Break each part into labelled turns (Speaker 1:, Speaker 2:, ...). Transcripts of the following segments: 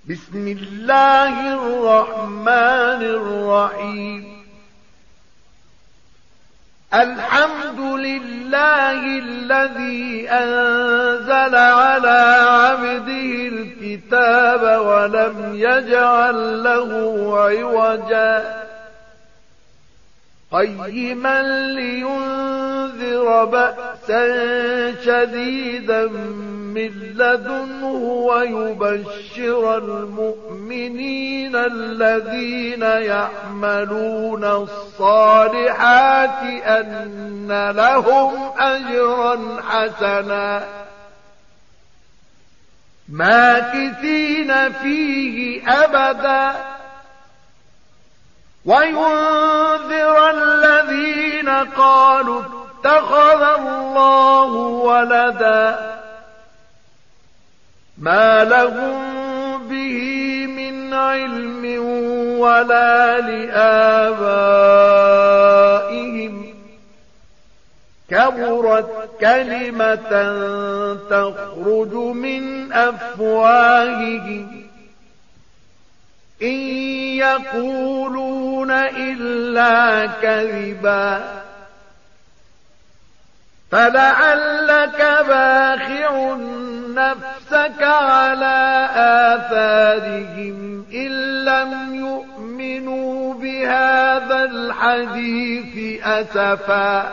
Speaker 1: بسم الله الرحمن الرحيم. الحمد لله الذي أنزل على عبده الكتاب ولم يجعل له عوجا قيما لينذر بأسا شديدا من لدنه ويبشر المؤمنين الذين يعملون الصالحات أن لهم أجرا حسنا ماكثين فيه أبدا وينذر الذين قالوا اتخذ الله ولدا ما لهم به من علم ولا لآبائهم كبرت كلمة تخرج من أفواههم إن يقولون إلا كذبا فلعلك باخع نفسك على آثارهم إن لم يؤمنوا بهذا الحديث أسفا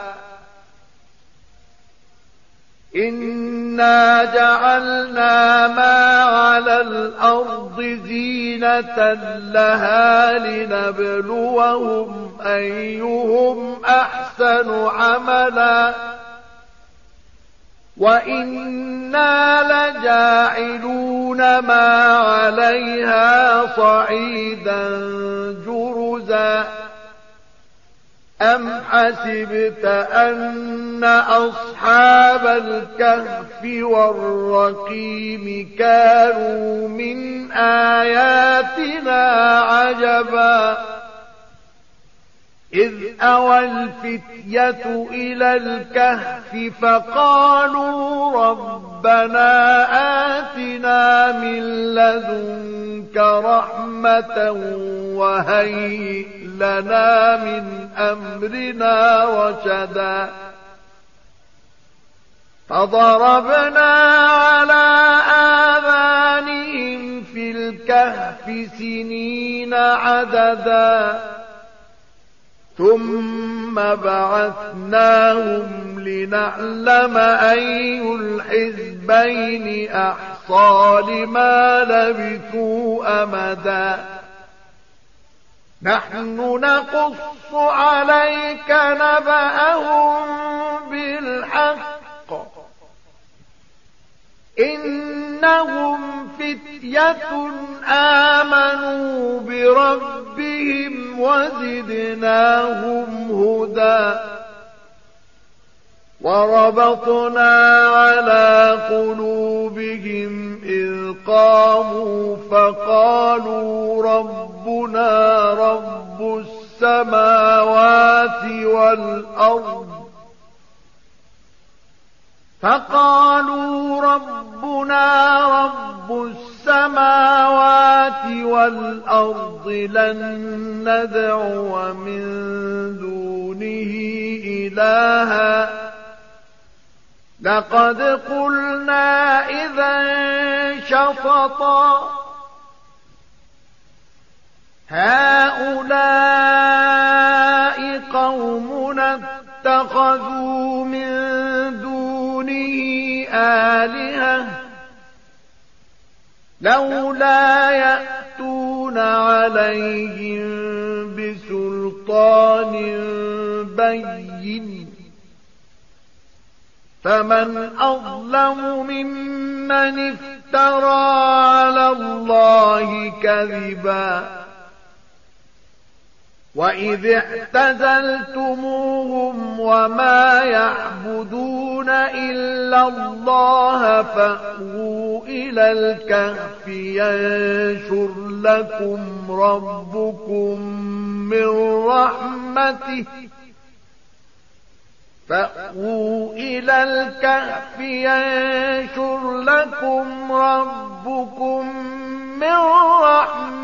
Speaker 1: إنا جعلنا ما على الأرض زينة لها لنبلوهم أيهم أحسن عملا وإنا لجاعلون ما عليها صعيدا جرزا أم حسبت أن أصحاب الكهف والرقيم كانوا من آياتنا عجبا إذ أوى الفتية إلى الكهف فقالوا ربنا آتنا من لدنك رحمة وهيئ لنا من أمرنا رشدا فضربنا على آذانهم في الكهف سنين عددا ثم بعثناهم لنعلم أي الحزبين أحصى لما لبثوا أمدا نحن نقص عليك نبأهم بالحق إنهم فتية آمنوا بربهم وزدناهم هدى وربطنا على قلوبهم إذ قاموا فقالوا ربنا رب السماوات والأرض لن ندعو من دونه إلها لقد قلنا إذا شططا هؤلاء قومنا اتخذوا من دونه آلهة لولا يأتون عليهم بسلطان بين فمن أظلم ممن افترى على الله كذبا وإذ اعتزلتموهم وما يعبدون إلا الله فأووا إلى الكهف ينشر لكم ربكم من رحمته فأووا إلى الكهف ينشر لكم ربكم من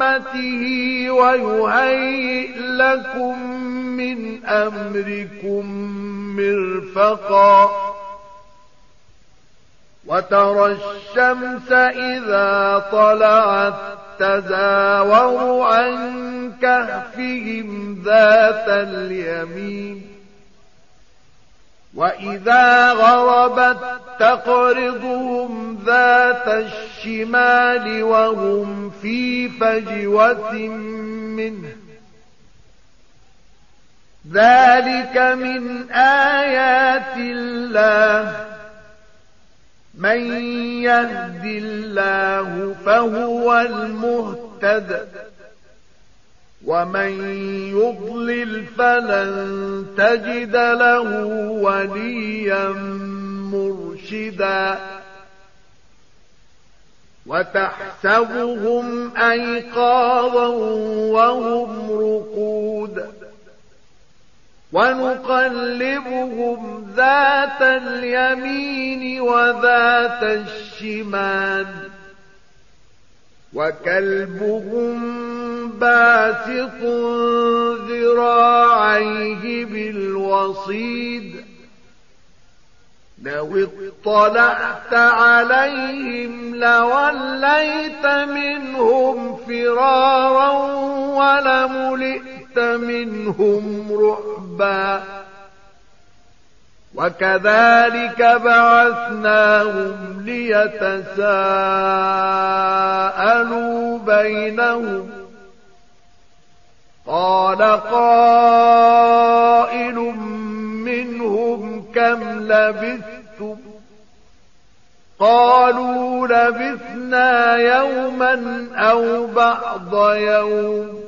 Speaker 1: رحمته ويهيئ لكم من أمركم مرفقا وترى الشمس إذا طلعت تزاور عن كهفهم ذات اليمين وإذا غربت تقرضهم ذات الشمال وهم في فجوة منه ذلك من آيات الله من يهد الله فهو المهتد ومن يضلل فلن تجد له وليا مرشدا وتحسبهم أيقاظا وهم رقود ونقلبهم ذات اليمين وذات الشمال وكلبهم باسط ذراعيه بالوصيد لو اطلعت عليهم لوليت منهم فرارا ولملئت منهم رعبا وكذلك بعثناهم ليتساءلوا بينهم قال قائل منهم كم لبثتم قالوا لبثنا يوما أو بعض يوم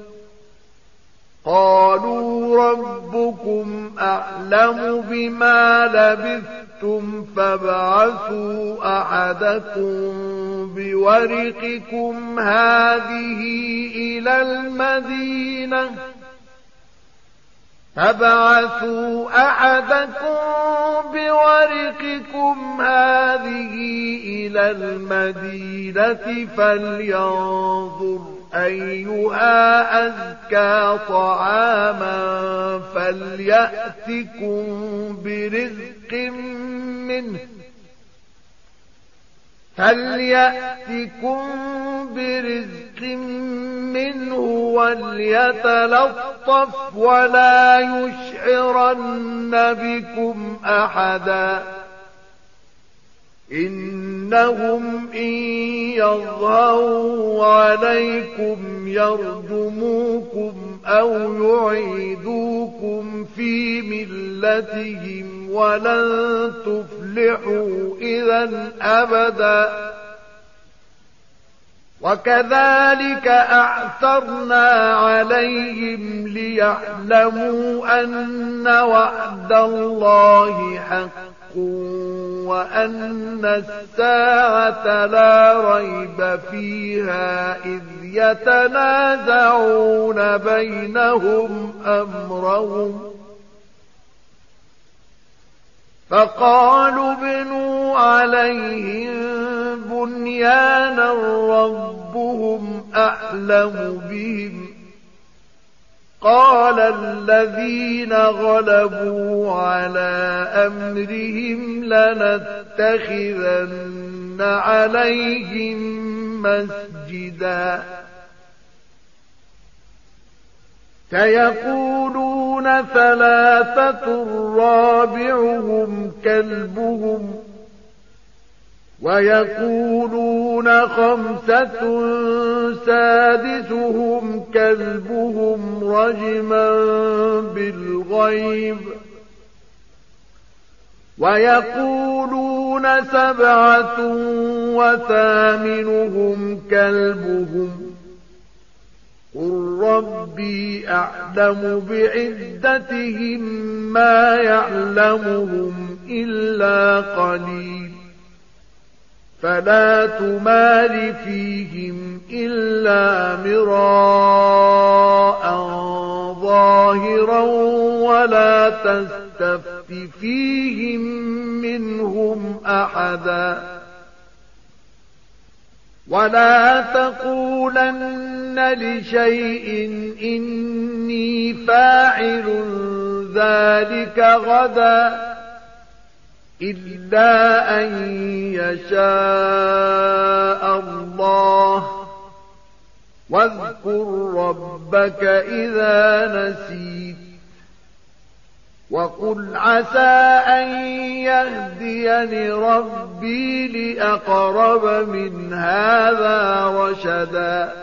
Speaker 1: قالوا ربكم أعلم بما لبثتم فابعثوا أحدكم بورقكم هذه إلى المدينة فلينظر أيها أزكى طعاما فليأتكم برزق منه وليتلطف ولا يشعرن بكم أحدا إنهم إن يظهروا عليكم يرجموكم أو يعيدوكم في ملتهم ولن تفلحوا إذا أبدا وكذلك أعثرنا عليهم ليعلموا أن وعد الله حق وأن الساعة لا ريب فيها إذ يتنازعون بينهم أمرهم فقالوا ابنوا عليهم بنيانا ربهم أعلم بهم قال الذين غلبوا على أمرهم لنتخذن عليهم مسجدا سيقولون ثلاثة رابعهم كلبهم ويقولون خمسة سادسهم كلبهم رجما بالغيب ويقولون سبعة وثامنهم كلبهم قل ربي أعلم بعدتهم ما يعلمهم إلا قليل فلا تمار فيهم إلا مراء ظاهرا ولا تستفت فيهم منهم أحدا ولا تقولن لشيء إني فاعل ذلك غدا إلا أن يشاء الله واذكر ربك إذا نسيت وقل عسى أن يهديني ربي لأقرب من هذا رشدا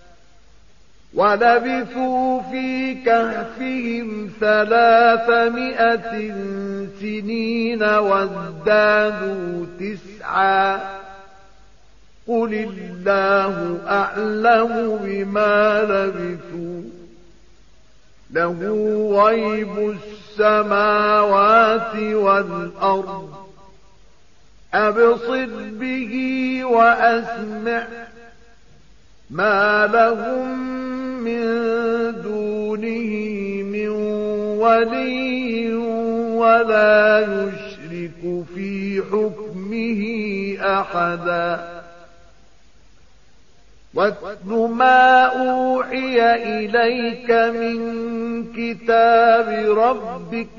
Speaker 1: ولبثوا في كهفهم 300 سنين وازدادوا 9 قل الله أعلم بما لبثوا له غيب السماوات والأرض أبصر به وأسمع ما لهم من دونه من ولي ولا يشرك في حكمه أحدا واتل ما أوحي إليك من كتاب ربك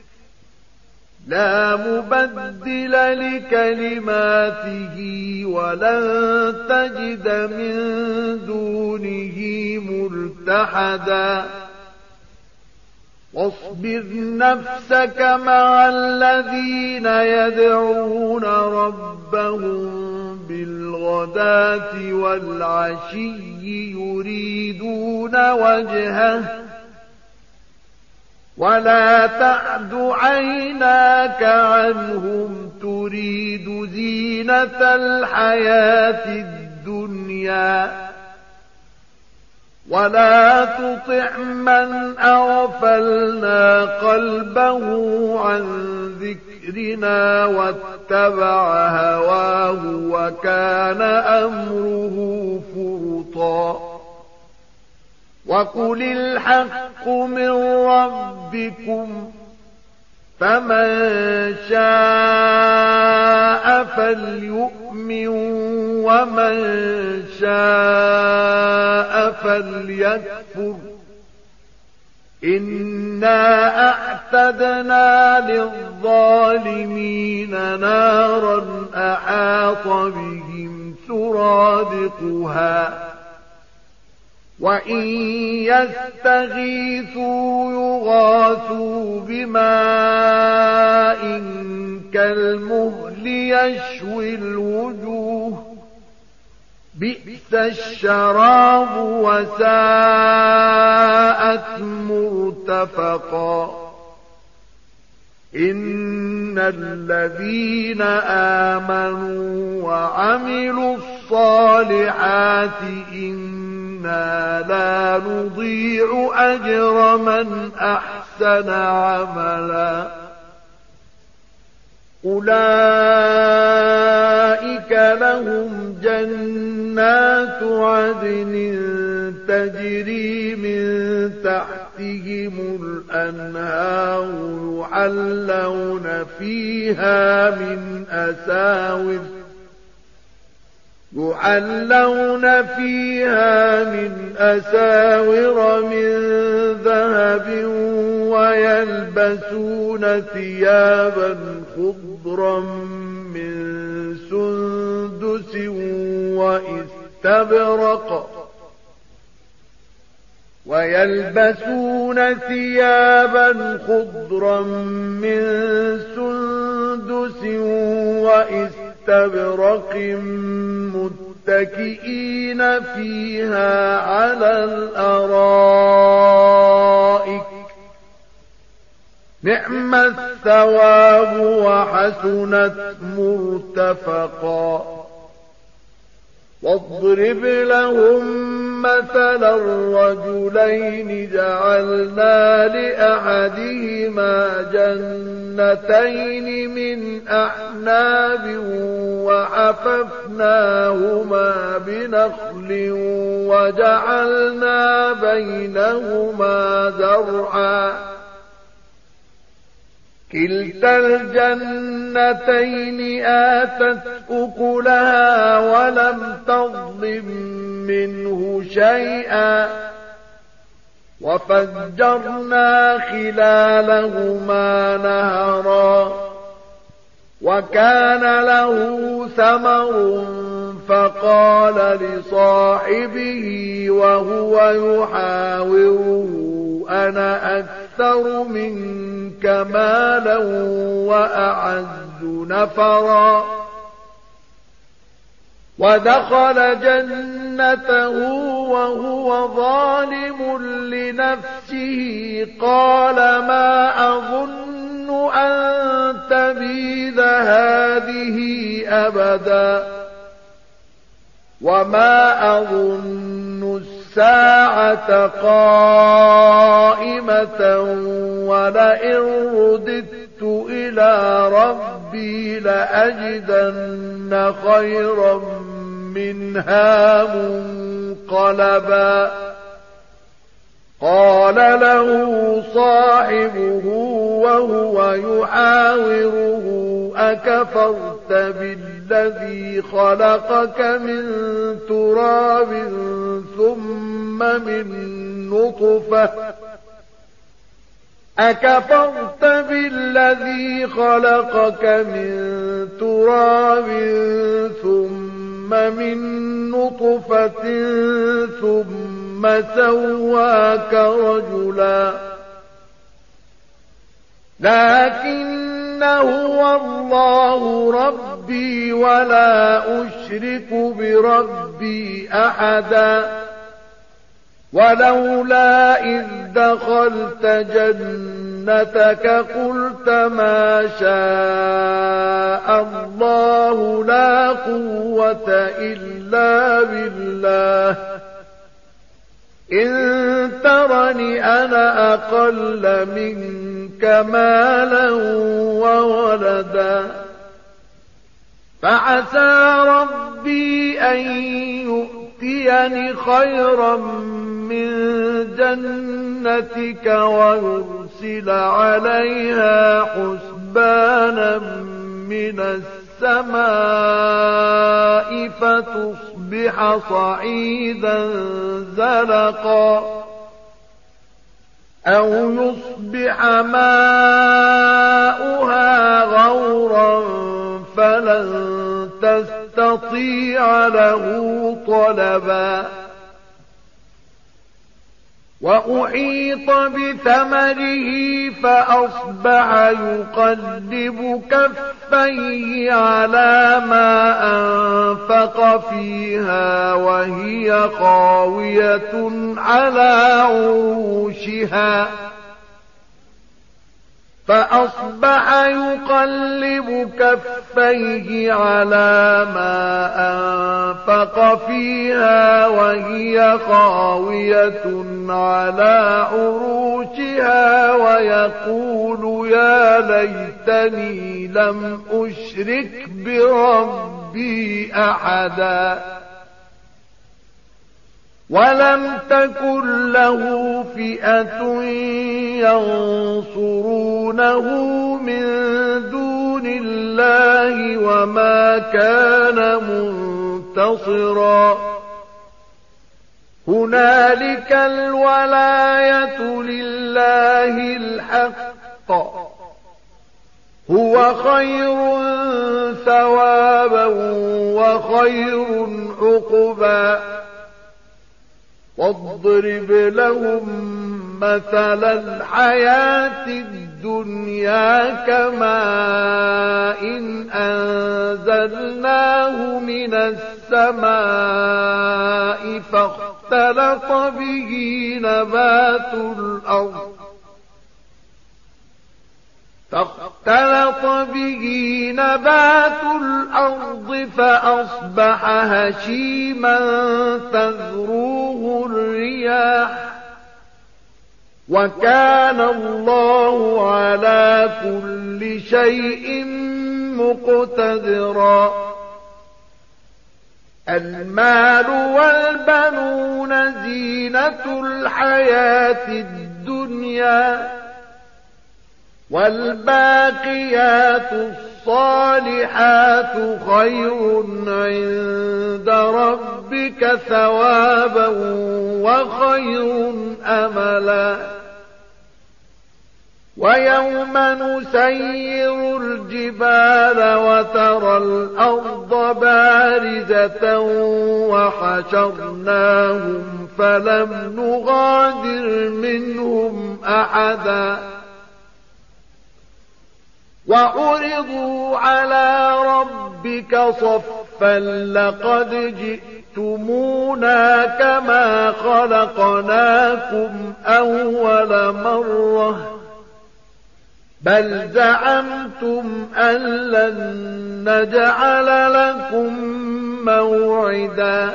Speaker 1: لا مبدل لكلماته ولن تجد من دونه ملتحدا واصبر نفسك مع الذين يدعون ربهم بالغداة والعشي يريدون وجهه ولا تعد عيناك عنهم تريد زينة الحياة الدنيا ولا تطع من أغفلنا قلبه عن ذكرنا واتبع هواه وكان أمره فرطا وقل الحق من ربكم فمن شاء فليؤمن ومن شاء فليكفر إنا أعتدنا للظالمين نارا أحاط بهم سرادقها وإن يستغيثوا يغاثوا بماء كالمهل يشوي الوجوه بئس الشراب وساءت مرتفقا إن الذين آمنوا وعملوا الصالحات إنا لا نضيع أجر من أحسن عملا أولئك لهم جنات عدن تجري من تحتهم الأنهار يحلون فيها من أساور من ذهب ويلبسون ثيابا خضرا من سندس واستبرق متكئين فيها على الأرائك نعم الثواب وحسنت مرتفقا واضرب لهم مثلا الرجلين جعلنا لأحدهما جنتين من أعناب وحففناهما بنخل وجعلنا بينهما زرعا كلتا الجنتين آتت أكلها ولم تظلم منه شيئا وفجرنا خلالهما نهرا وكان له ثمر فقال لصاحبه وهو يحاوره أنا أكثر منك مالا وأعز نفرا ودخل جنته وهو ظالم لنفسه قال ما أظن أن تبيد هذه أبدا وما أظن الساعة قائمة ولئن رددت إلى ربي لأجدن خيرا منها منقلبا قال له صاحبه وهو يحاوره أكفرت بالذي خلقك من تراب ثم من نطفة أكفرت بالذي خلقك من تراب ثم من نطفة ثم سواك رجلا لكن هو الله ربي ولا أشرك بربي أحدا ولولا إذ دخلت جنتك قلت ما شاء الله لا قوة إلا بالله إن ترني أنا أقل منك مالا وولدا فعسى ربي أن يؤتيني خيرا من جنتك ويرسل عليها حسبانا من السماء فتصبح صعيدا زلقا أو يصبح ماؤها غورا فلن تستطيع له طلبا وأحيط بثمره فأصبح يقلب كفيه على ما أنفق فيها وهي خاوية على عروشها على ما أنفق فيها وهي خاوية على عروشها ويقول يا ليتني لم أشرك بربي أحدا ولم تكن له فئة ينصرونه من دون الله وما كان منتصرا هنالك الولاية لله الحق هو خير ثوابا وخير عقبا واضرب لهم مثل الحياة الدنيا كماء إن أنزلناه من السماء فاختلط به نبات الأرض فأصبح هشيما تذروه الرياح وكان الله على كل شيء مقتدرا المال والبنون زينة الحياة الدنيا والباقيات الصالحات خير عند ربك ثوابا وخير أملا ويوم نسير الجبال وترى الأرض بارزة وحشرناهم فلم نغادر منهم أحدا وعرضوا على ربك صفا لقد جئتمونا كما خلقناكم أول مرة بل زعمتم أن لن نجعل لكم موعدا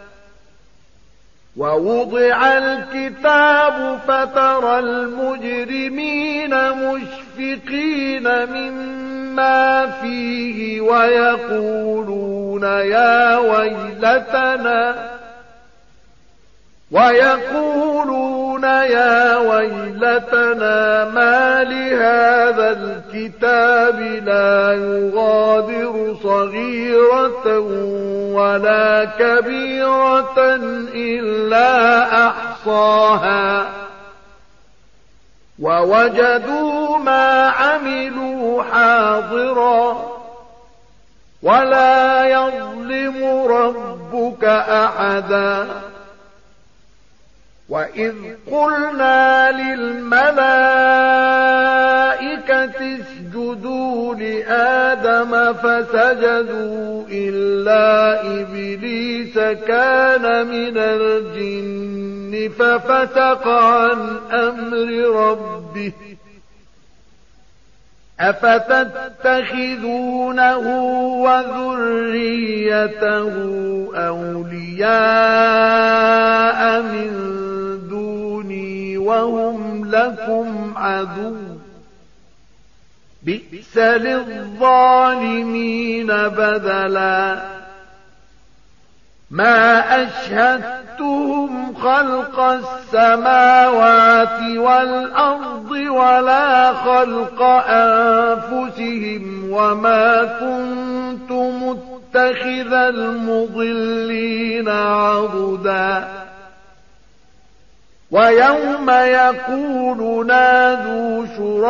Speaker 1: ووضع الكتاب فترى المجرمين مشفقين مما فيه ويقولون يا ويلتنا ما لهذا الكتاب لا يغادر صغيرة ولا كبيرة إلا أحصاها ووجدوا ما عملوا حاضرا ولا يظلم ربك أحدا وإذ قلنا للملائكة اسجدوا لآدم فسجدوا إلا إبليس كان من الجن ففسق عن أمر ربه أفتتخذونه وذريته أولياء من دوني وهم لكم عدو بئس للظالمين بدلا ما أشهدتهم خلق السماوات والأرض ولا خلق أنفسهم وما كنت متخذ المضلين عضدا ويوم يقول نادوا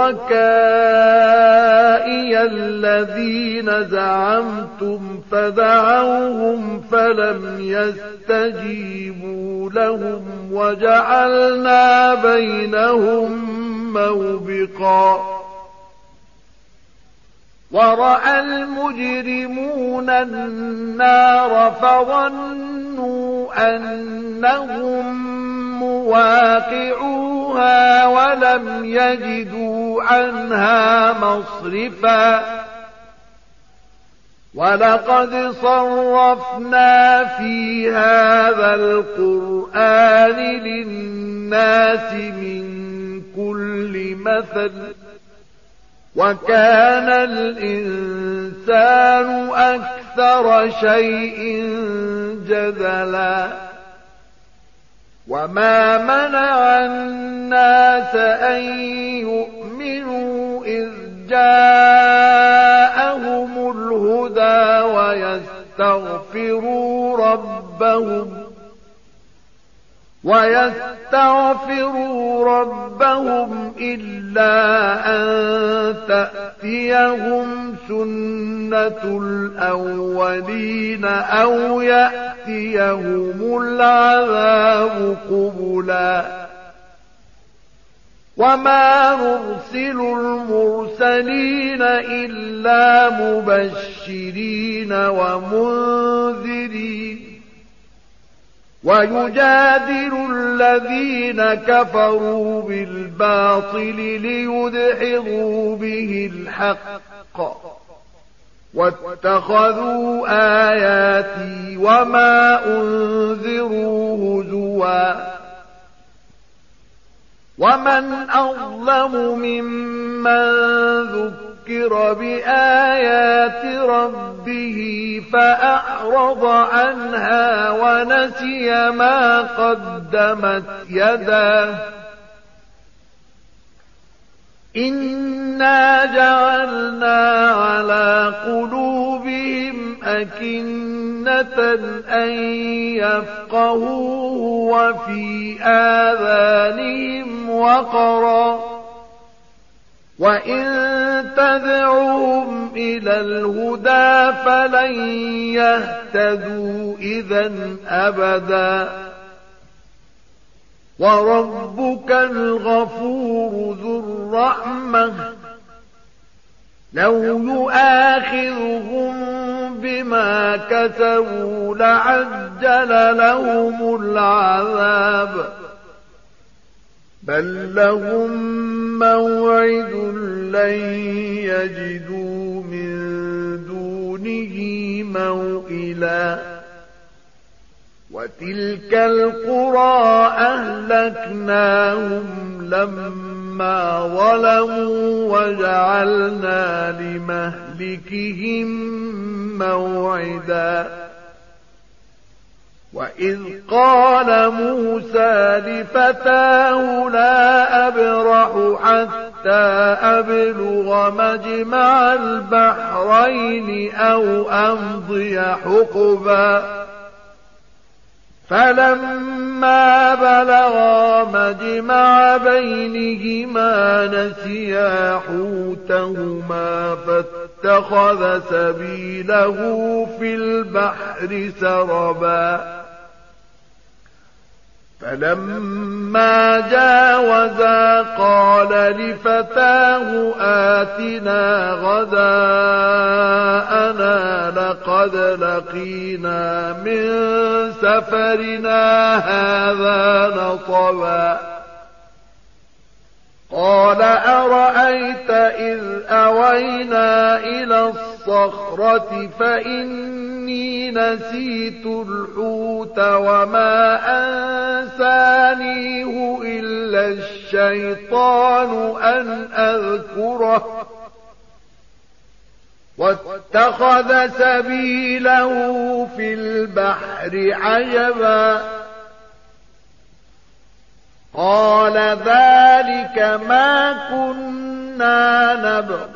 Speaker 1: شركائي الذين زعمتم فدعوهم فلم يستجيبوا لهم وجعلنا بينهم موبقا ورأى المجرمون النار فظنوا أنهم مواقعوها ولم يجدوا عنها مصرفا ولقد صرفنا في هذا القرآن للناس من كل مثل وكان الإنسان أكثر شيء جدلا وما منع الناس أن يؤمنوا إذ جاءهم الهدى ويستغفروا ربهم إلا أن تأتيهم سنة الأولين أو يأتيهم العذاب قبلا وما نرسل المرسلين إلا مبشرين ومنذرين ويجادل الذين كفروا بالباطل ليدحضوا به الحق واتخذوا آياتي وما أنذروا هزوا ومن أظلم ممن ذكر بآيات ربه فأعرض عنها ونسي ما قدمت يداه إنا جعلنا على قلوبهم أكنة أن يفقهوه وفي آذانهم وقرا وإن تدعوهم إلى الهدى فلن يهتدوا إذا أبدا وربك الغفور ذو الرحمة لو يؤاخذهم بما كسبوا لعجل لهم العذاب بل لهم موعد لن يجدوا من دونه موئلا وتلك القرى أهلكناهم لما ظلموا وجعلنا لمهلكهم موعدا وإذ قال موسى لفتاه لا أبرح حتى أبلغ مجمع البحرين أو أمضي حقبا فلما بلغا مجمع بينهما نسيا حوتهما فاتخذ سبيله في البحر سربا فلما جاوزا قال لفتاه آتنا غداءنا لقد لقينا من سفرنا هذا نصبا قال أرأيت إذ أوينا إلى الصخرة فإني نسيت الحوت وما أنسانيه إلا الشيطان أن أذكره واتخذ سبيله في البحر عجبا قال ذلك ما كنا نبغ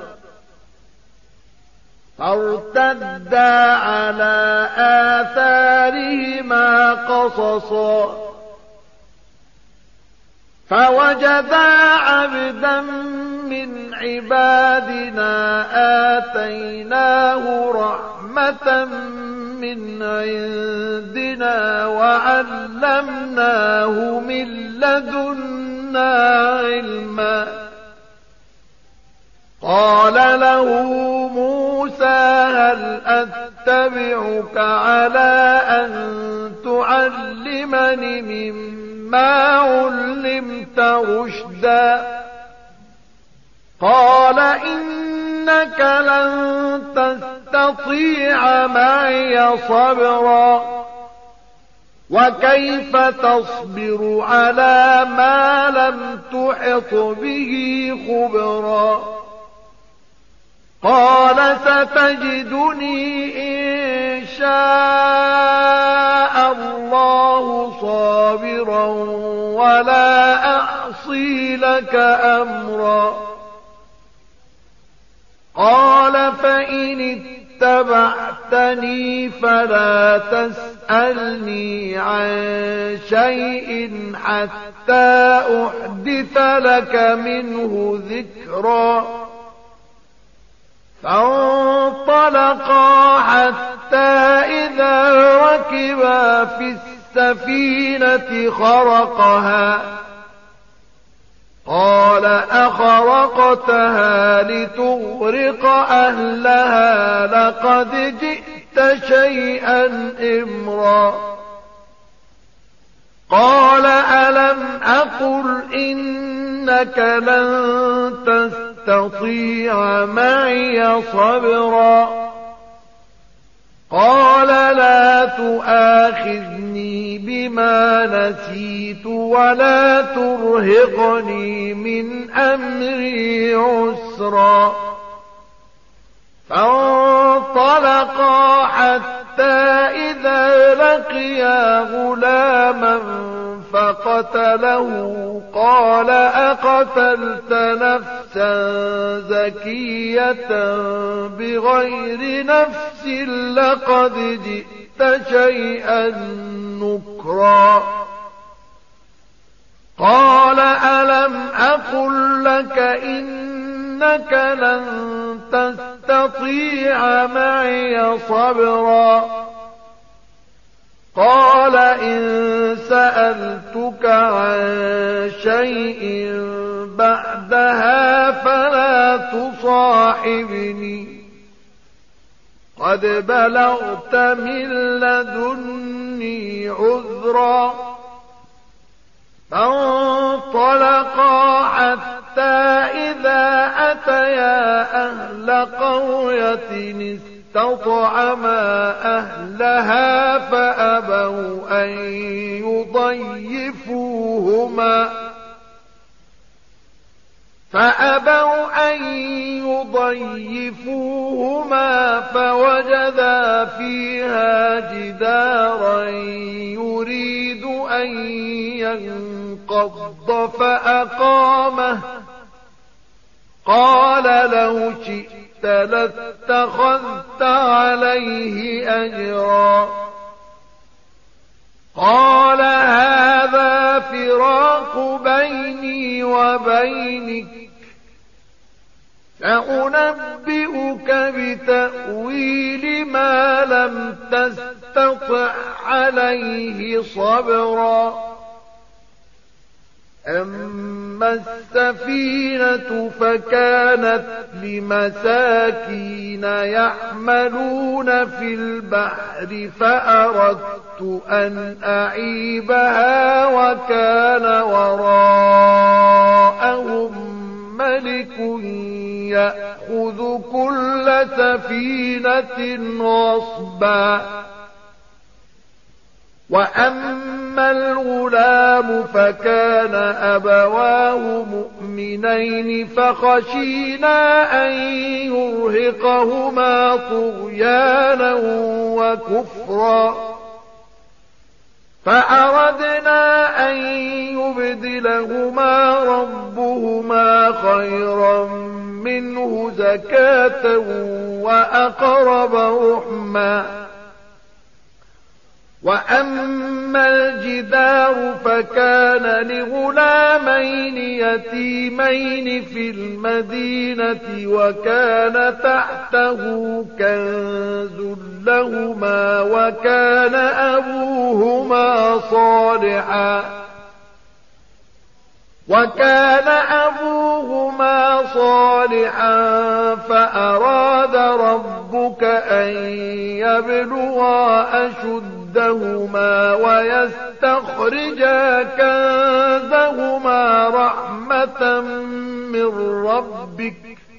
Speaker 1: فارتدا على آثارهما قصصا فوجدا عبدا من عبادنا آتيناه رحمة من عندنا وعلمناه من لدنا علما قال له موسى هل أتبعك على أن تعلمني مما علمت رشدا قال إنك لن تستطيع معي صبرا وكيف تصبر على ما لم تحط به خبرا قال ستجدني إن شاء الله صابرا ولا أعصي لك أمرا قال فإن اتبعتني فلا تسألني عن شيء حتى أحدث لك منه ذكرا فانطلقا حتى إذا ركبا في السفينة خرقها قال أخرقتها لتغرق أهلها لقد جئت شيئا إمرا قال ألم أقل إنك لن تستطيع معي صبرا قال لا تؤاخذني بما نسيت ولا ترهقني من أمري عسرا فانطلقا حتى إذا لقيا غلاما فقتله قال أقتلت نفسا زكية بغير نفس لقد جئت شيئا نكرا قال ألم أقل لك إنك لن تستطيع معي صبرا قال إن سألتك عن شيء بعدها فلا تصاحبني قد بلغت من لدني عذرا فانطلقا حتى إذا أتيا أهل قرية استطعما أهلها فأبوا أن يضيفوهما فوجدا فيها جدارا يريد أن ينقض فأقامه قال لو شئت لاتخذت عليه أجرا قال هذا فراق بيني وبينك سأنبئك بتأويل ما لم تستطع عليه صبرا أما السفينة فكانت لمساكين يعملون في البحر فأردت أن أعيبها وكان وراءهم ملك يأخذ كل سفينة غصبا وأما الغلام فكان أبواه مؤمنين فخشينا أن يرهقهما طغيانا وكفرا فأردنا أن يبدلهما ربهما خيرا منه زكاة وأقرب رحما وأما الجدار فكان لغلامين يتيمين في المدينة وكان تحته كنز لهما وكان أبوهما صالحا فأراد ربك أن يبلغا أشدهما ويستخرجا كنزهما رحمة من ربك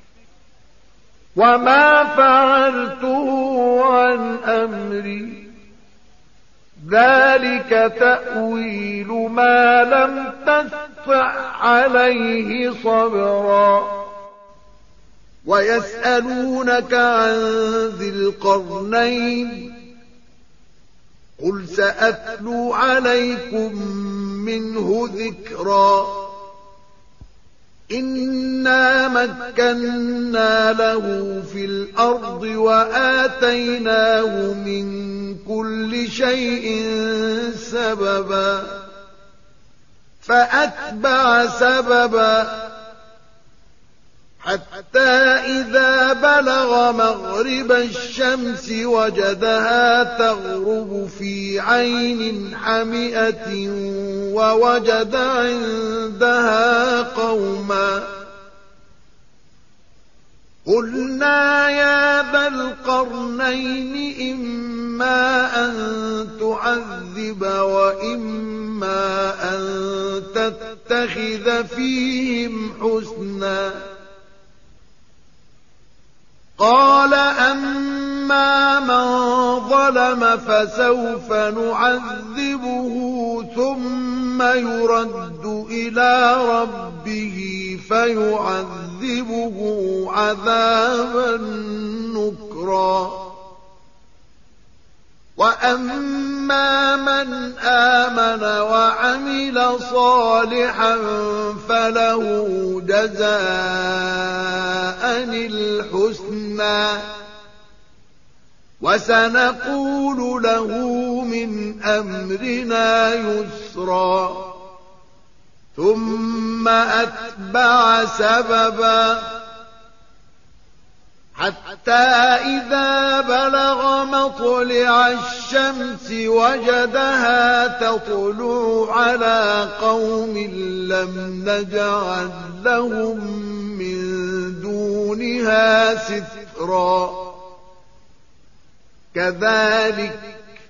Speaker 1: وما فعلته عن أمري ذلك تأويل ما لم تستطع عليه صبرا ويسألونك عن ذي القرنين قل سأتلو عليكم منه ذكرا إنا مكنا له في الأرض وآتيناه من كل شيء سببا فأتبع سببا حتى إذا بلغ مغرب الشمس وجدها تغرب في عين حمئة ووجد عندها قوما قلنا يا ذا القرنين إما أن تعذب وإما أن تتخذ فيهم حسنا قال أما من ظلم فسوف نعذبه ثم يرد إلى ربه فيعذبه عذابا نكرا وأما من آمن وعمل صالحا فله جزاء الحسنى وسنقول له من أمرنا يسرا ثم أتبع سببا حتى إذا بلغ مطلع الشمس وجدها تطلع على قوم لم نجعل لهم من دونها سترا كذلك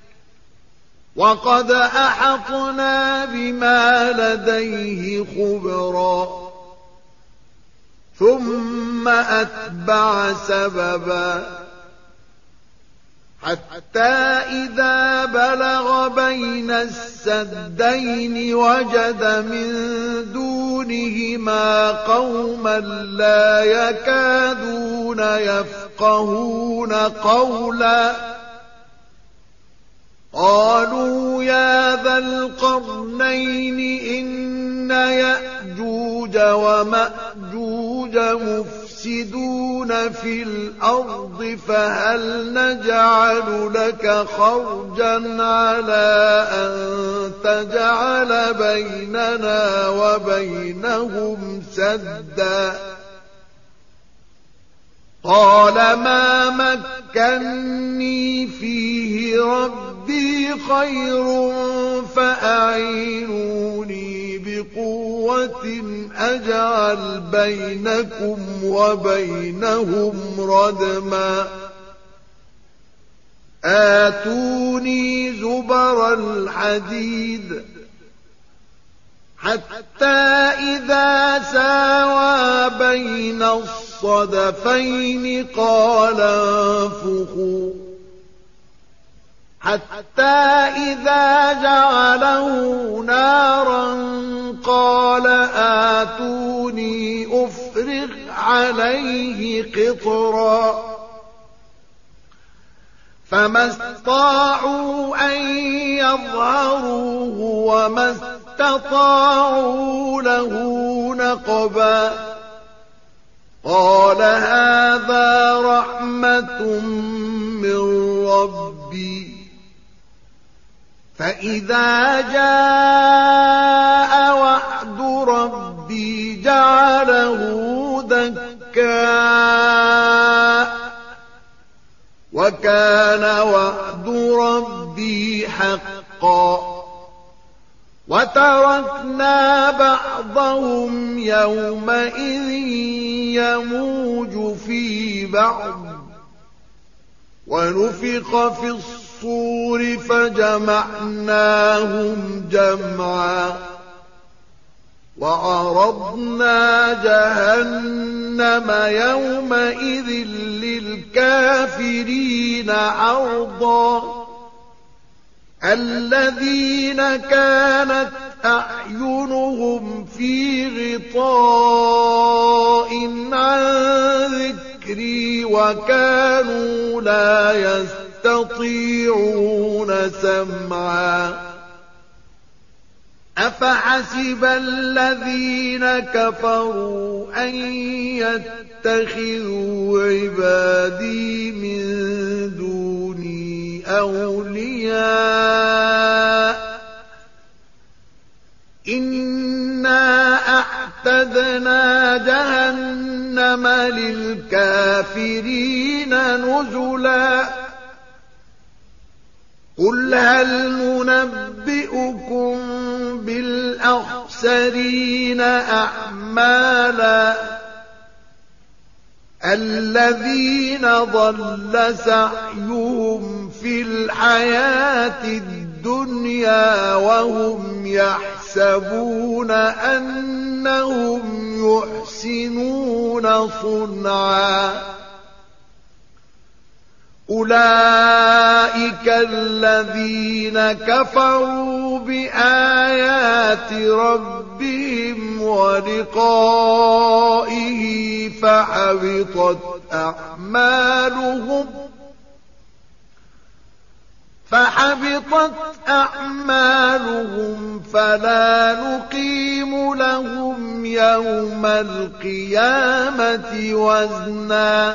Speaker 1: وقد أحطنا بما لديه خبرا ثم أتبع سببا حتى إذا بلغ بين السدين وجد من دونهما قوما لا يكادون يفقهون قولا قالوا يا ذا القرنين إن يأجوج ومأجوج مفسدون في الأرض فهل نجعل لك خرجا على أن تجعل بيننا وبينهم سدا قال ما مكني فيه ربي خير فأعينوني بقوة أجعل بينكم وبينهم ردما آتوني زبر الحديد حتى إذا ساوى بين الصدفين قال انفخوا حتى إذا جعله نارا قال آتوني أفرغ عليه قطرا فما استطاعوا أن يظهروه وما استطاعوا له نقبا قال هذا رحمة من ربي فإذا جاء وعد ربي جعله دكاء وكان وعد ربي حقا وتركنا بعضهم يومئذ يموج في بعض ونفخ في الصور فجمعناهم جمعا وعرضنا جهنم يومئذ للكافرين عرضا الذين كانت أعينهم في غطاء عن ذكري وكانوا لا يستطيعون سمعا أفحسب الذين كفروا أن يتخذوا عبادي من دوني أولياء إنا أعتدنا جهنم للكافرين نزلا قل هل ننبئكم بالأخسرين أعمالا الذين ضل سعيهم في الحياة الدنيا وهم يحسبون أنهم يحسنون صنعا أولئك الذين كفروا بآيات ربهم ولقائه فحبطت أعمالهم فلا نقيم لهم يوم القيامة وزنا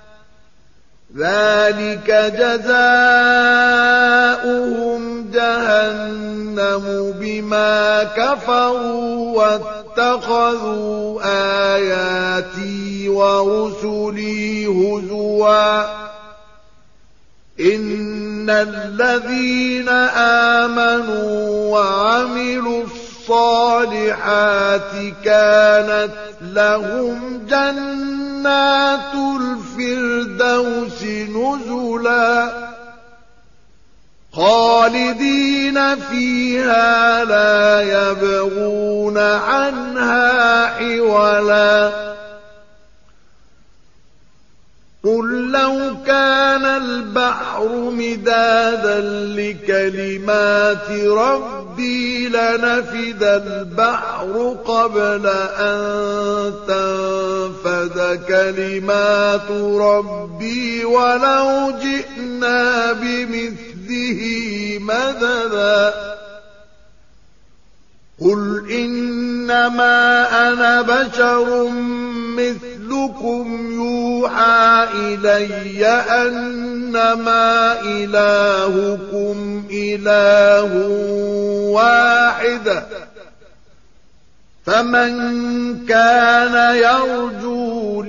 Speaker 1: ذلك جزاؤهم جهنم بما كفروا واتخذوا آياتي ورسلي هزوا إن الذين آمنوا وعملوا الصالحات كانت لهم جنات الفردوس نزلا خالدين فيها لا يبغون عنها حولا قل لو كان البحر مدادا لكلمات ربي لنفد البحر قبل أن تنفد كلمات ربي ولو جئنا بمثله مددا قل إنما أنا بشر مثلكم يوحى إلي أنما إلهكم إله واحد فمن كان يرجو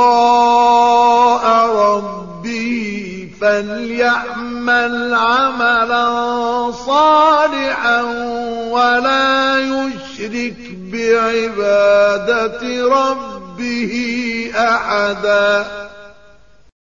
Speaker 1: لقاء ربه فليعمل عملا صالحا ولا يشرك بعبادة ربه أحدا